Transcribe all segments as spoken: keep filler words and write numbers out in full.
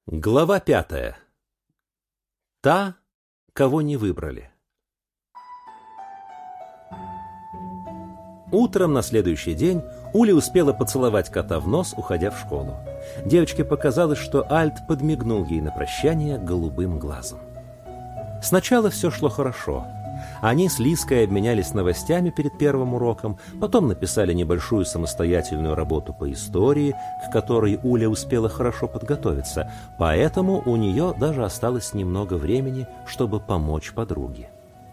Глава пятая. Та, кого не выбрали. Утром на следующий день Уля успела поцеловать кота в нос, уходя в школу. Девочке показалось, что Альт подмигнул ей на прощание голубым глазом. Сначала все шло хорошо. Они с Лиской обменялись новостями перед первым уроком, потом написали небольшую самостоятельную работу по истории, к которой Уля успела хорошо подготовиться, поэтому у нее даже осталось немного времени, чтобы помочь подруге.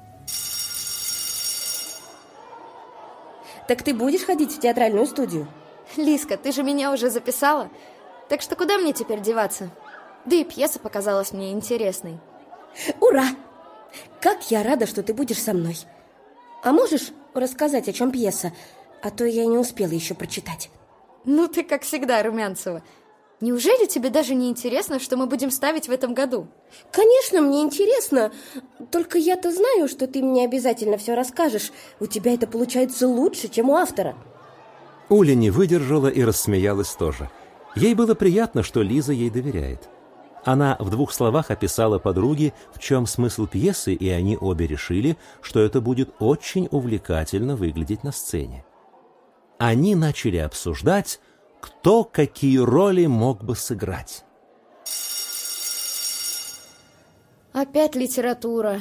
Так ты будешь ходить в театральную студию? Лиска, ты же меня уже записала, так что куда мне теперь деваться? Да и пьеса показалась мне интересной. Ура! Как я рада, что ты будешь со мной. А можешь рассказать, о чем пьеса? А то я не успела еще прочитать. Ну ты, как всегда, Румянцева. Неужели тебе даже не интересно, что мы будем ставить в этом году? Конечно, мне интересно. Только я-то знаю, что ты мне обязательно все расскажешь. У тебя это получается лучше, чем у автора. Уля не выдержала и рассмеялась тоже. Ей было приятно, что Лиза ей доверяет. Она в двух словах описала подруге, в чем смысл пьесы, и они обе решили, что это будет очень увлекательно выглядеть на сцене. Они начали обсуждать, кто какие роли мог бы сыграть. Опять литература.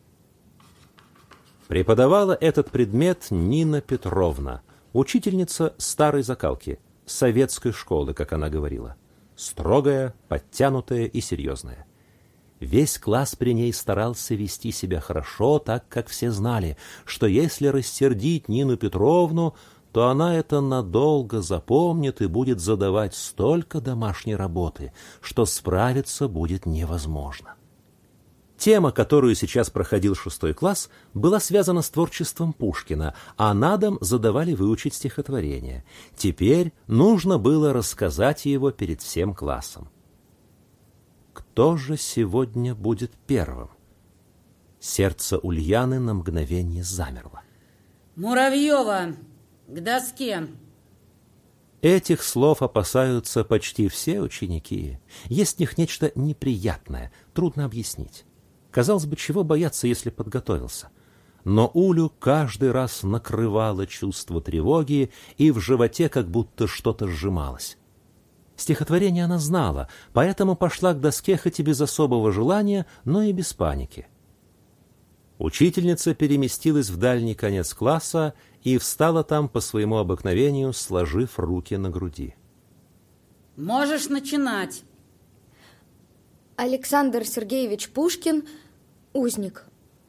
Преподавала этот предмет Нина Петровна, учительница старой закалки, советской школы, как она говорила. Строгая, подтянутая и серьезная. Весь класс при ней старался вести себя хорошо, так как все знали, что если рассердить Нину Петровну, то она это надолго запомнит и будет задавать столько домашней работы, что справиться будет невозможно. Тема, которую сейчас проходил шестой класс, была связана с творчеством Пушкина, а на дом задавали выучить стихотворение. Теперь нужно было рассказать его перед всем классом. Кто же сегодня будет первым? Сердце Ульяны на мгновение замерло. Муравьева, к доске. Этих слов опасаются почти все ученики. Есть в них нечто неприятное, трудно объяснить. Казалось бы, чего бояться, если подготовился? Но Улю каждый раз накрывало чувство тревоги, и в животе как будто что-то сжималось. Стихотворение она знала, поэтому пошла к доске хоть и без особого желания, но и без паники. Учительница переместилась в дальний конец класса и встала там по своему обыкновению, сложив руки на груди. Можешь начинать. Александр Сергеевич Пушкин, узник.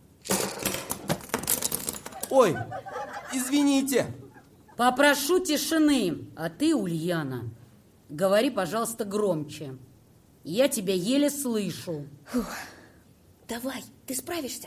Ой, извините. Попрошу тишины, а ты, Ульяна, говори, пожалуйста, громче. Я тебя еле слышу. Фух. Давай, ты справишься.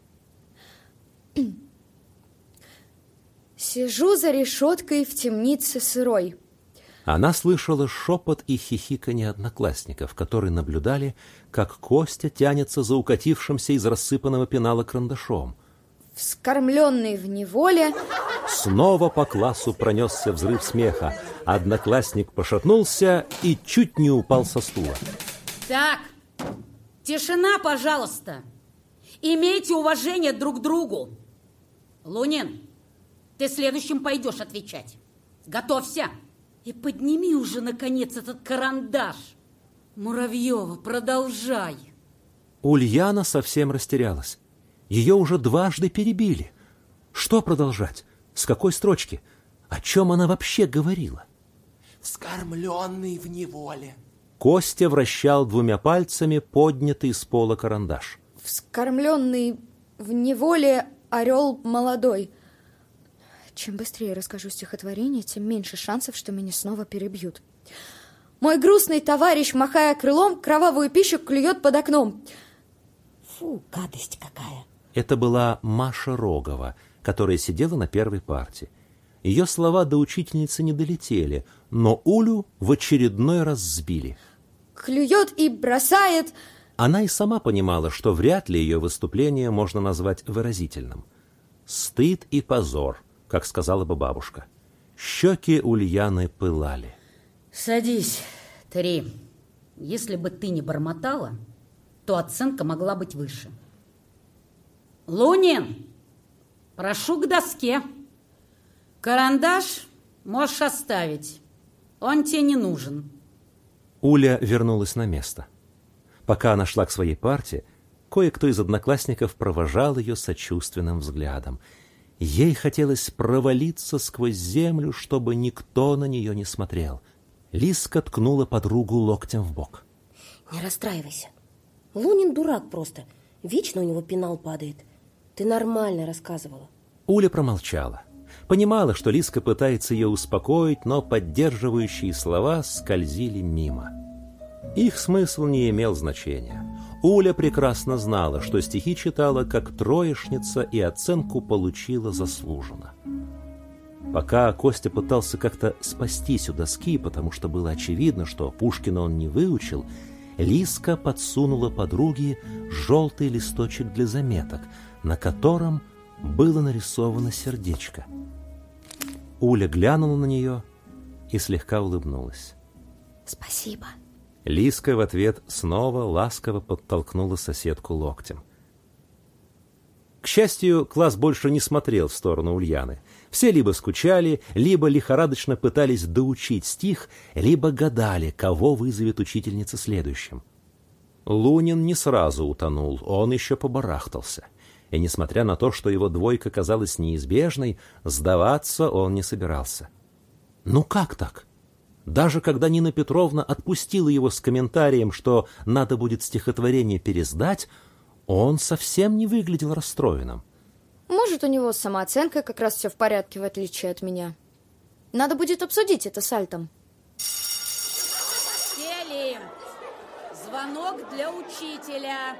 Сижу за решеткой в темнице сырой. Она слышала шепот и хихиканье одноклассников, которые наблюдали, как Костя тянется за укатившимся из рассыпанного пенала карандашом. Вскормленный в неволе. Снова по классу пронесся взрыв смеха. Одноклассник пошатнулся и чуть не упал со стула. Так, тишина, пожалуйста. Имейте уважение друг к другу. Лунин, ты следующим пойдешь отвечать. Готовься. И подними уже, наконец, этот карандаш. Муравьева, продолжай. Ульяна совсем растерялась. Ее уже дважды перебили. Что продолжать? С какой строчки? О чем она вообще говорила? Вскормленный в неволе. Костя вращал двумя пальцами поднятый с пола карандаш. Вскормленный в неволе орел молодой. Чем быстрее расскажу стихотворение, тем меньше шансов, что меня снова перебьют. Мой грустный товарищ, махая крылом, кровавую пищу клюет под окном. Фу, гадость какая. Это была Маша Рогова, которая сидела на первой парте. Ее слова до учительницы не долетели, но Улю в очередной раз сбили. Клюет и бросает. Она и сама понимала, что вряд ли ее выступление можно назвать выразительным. Стыд и позор, как сказала бы бабушка. Щеки Ульяны пылали. Садись, Три. Если бы ты не бормотала, то оценка могла быть выше. Лунин, прошу к доске. Карандаш можешь оставить. Он тебе не нужен. Уля вернулась на место. Пока она шла к своей парте, кое-кто из одноклассников провожал ее сочувственным взглядом. Ей хотелось провалиться сквозь землю, чтобы никто на нее не смотрел. Лиска ткнула подругу локтем в бок. Не расстраивайся. Лунин дурак просто. Вечно у него пенал падает. Ты нормально рассказывала. Уля промолчала. Понимала, что Лиска пытается ее успокоить, но поддерживающие слова скользили мимо. Их смысл не имел значения. Уля прекрасно знала, что стихи читала как троечница и оценку получила заслуженно. Пока Костя пытался как-то спастись у доски, потому что было очевидно, что Пушкина он не выучил, Лиска подсунула подруге желтый листочек для заметок, на котором было нарисовано сердечко. Уля глянула на нее и слегка улыбнулась. Спасибо. Лиска в ответ снова ласково подтолкнула соседку локтем. К счастью, класс больше не смотрел в сторону Ульяны. Все либо скучали, либо лихорадочно пытались доучить стих, либо гадали, кого вызовет учительница следующим. Лунин не сразу утонул, он еще побарахтался. И, несмотря на то, что его двойка казалась неизбежной, сдаваться он не собирался. Ну как так? Даже когда Нина Петровна отпустила его с комментарием, что надо будет стихотворение пересдать, он совсем не выглядел расстроенным. Может, у него с самооценкой как раз все в порядке, в отличие от меня. Надо будет обсудить это с Альтом. Сели! Звонок для учителя.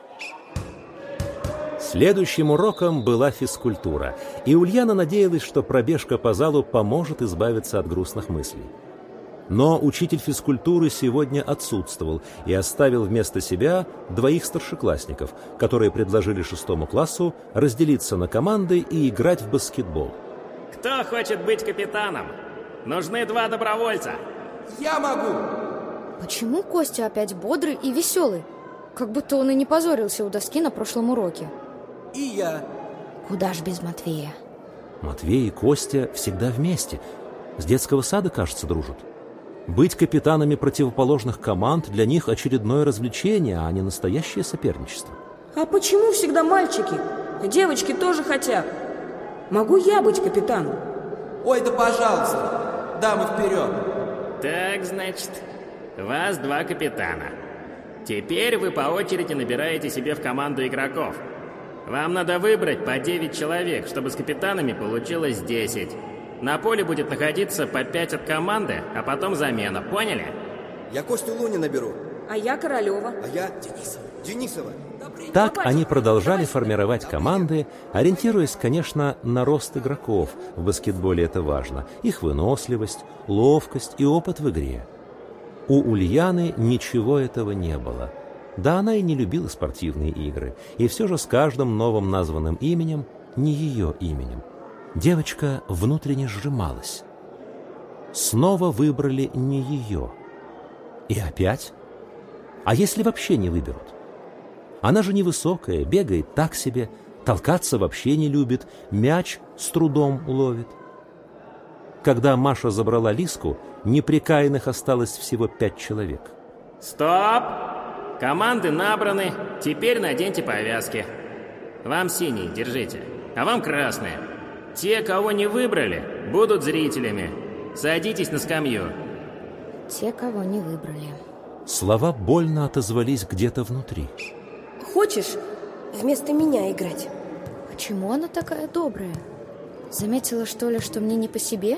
Следующим уроком была физкультура, и Ульяна надеялась, что пробежка по залу поможет избавиться от грустных мыслей. Но учитель физкультуры сегодня отсутствовал и оставил вместо себя двоих старшеклассников, которые предложили шестому классу разделиться на команды и играть в баскетбол. Кто хочет быть капитаном? Нужны два добровольца. Я могу! Почему Костя опять бодрый и веселый? Как будто он и не позорился у доски на прошлом уроке. И я. Куда ж без Матвея? Матвей и Костя всегда вместе. С детского сада, кажется, дружат. Быть капитанами противоположных команд для них очередное развлечение, а не настоящее соперничество. А почему всегда мальчики? Девочки тоже хотят. Могу я быть капитаном? Ой, да пожалуйста. Дамы вперед. Так, значит, вас два капитана. Теперь вы по очереди набираете себе в команду игроков. Вам надо выбрать по девять человек, чтобы с капитанами получилось десять. На поле будет находиться по пять от команды, а потом замена. Поняли? Я Костю Лунина беру. А я Королева. А я Денисова. Денисова. Так они продолжали формировать команды, ориентируясь, конечно, на рост игроков. В баскетболе это важно. Их выносливость, ловкость и опыт в игре. У Ульяны ничего этого не было. Да она и не любила спортивные игры. И все же с каждым новым названным именем, не ее именем, девочка внутренне сжималась. Снова выбрали не ее. И опять? А если вообще не выберут? Она же невысокая, бегает так себе, толкаться вообще не любит, мяч с трудом ловит. Когда Маша забрала Лиску, неприкаянных осталось всего пять человек. Стоп! Команды набраны, теперь наденьте повязки. Вам синие, держите, а вам красные. Те, кого не выбрали, будут зрителями. Садитесь на скамью. Те, кого не выбрали. Слова больно отозвались где-то внутри. Хочешь вместо меня играть? Почему она такая добрая? Заметила, что ли, что мне не по себе?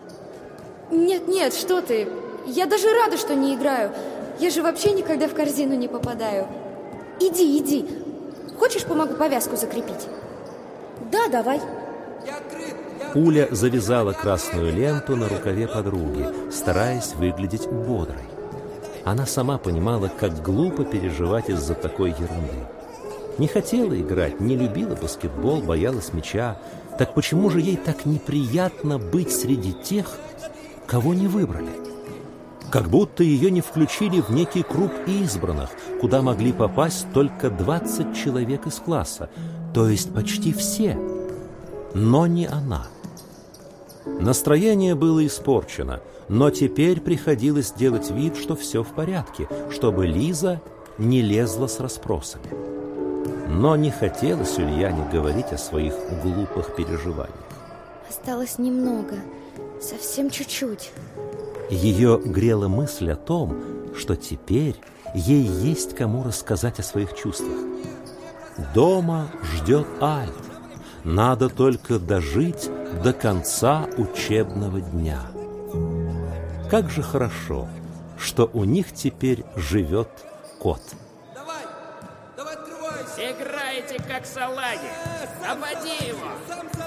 Нет-нет, что ты? Я даже рада, что не играю. Я же вообще никогда в корзину не попадаю. Иди, иди. Хочешь, помогу повязку закрепить? Да, давай. Я открыт. Я... Уля завязала красную ленту на рукаве подруги, стараясь выглядеть бодрой. Она сама понимала, как глупо переживать из-за такой ерунды. Не хотела играть, не любила баскетбол, боялась мяча. Так почему же ей так неприятно быть среди тех, кого не выбрали? Как будто ее не включили в некий круг избранных, куда могли попасть только двадцать человек из класса, то есть почти все, но не она. Настроение было испорчено, но теперь приходилось делать вид, что все в порядке, чтобы Лиза не лезла с расспросами. Но не хотелось Ульяне говорить о своих глупых переживаниях. Осталось немного, совсем чуть-чуть. Ее грела мысль о том, что теперь ей есть кому рассказать о своих чувствах. Дома ждет Альт. Надо только дожить до конца учебного дня. Как же хорошо, что у них теперь живет кот. Давай, давай открывайся. Играете как салаги. Ободи его. Сам, сам.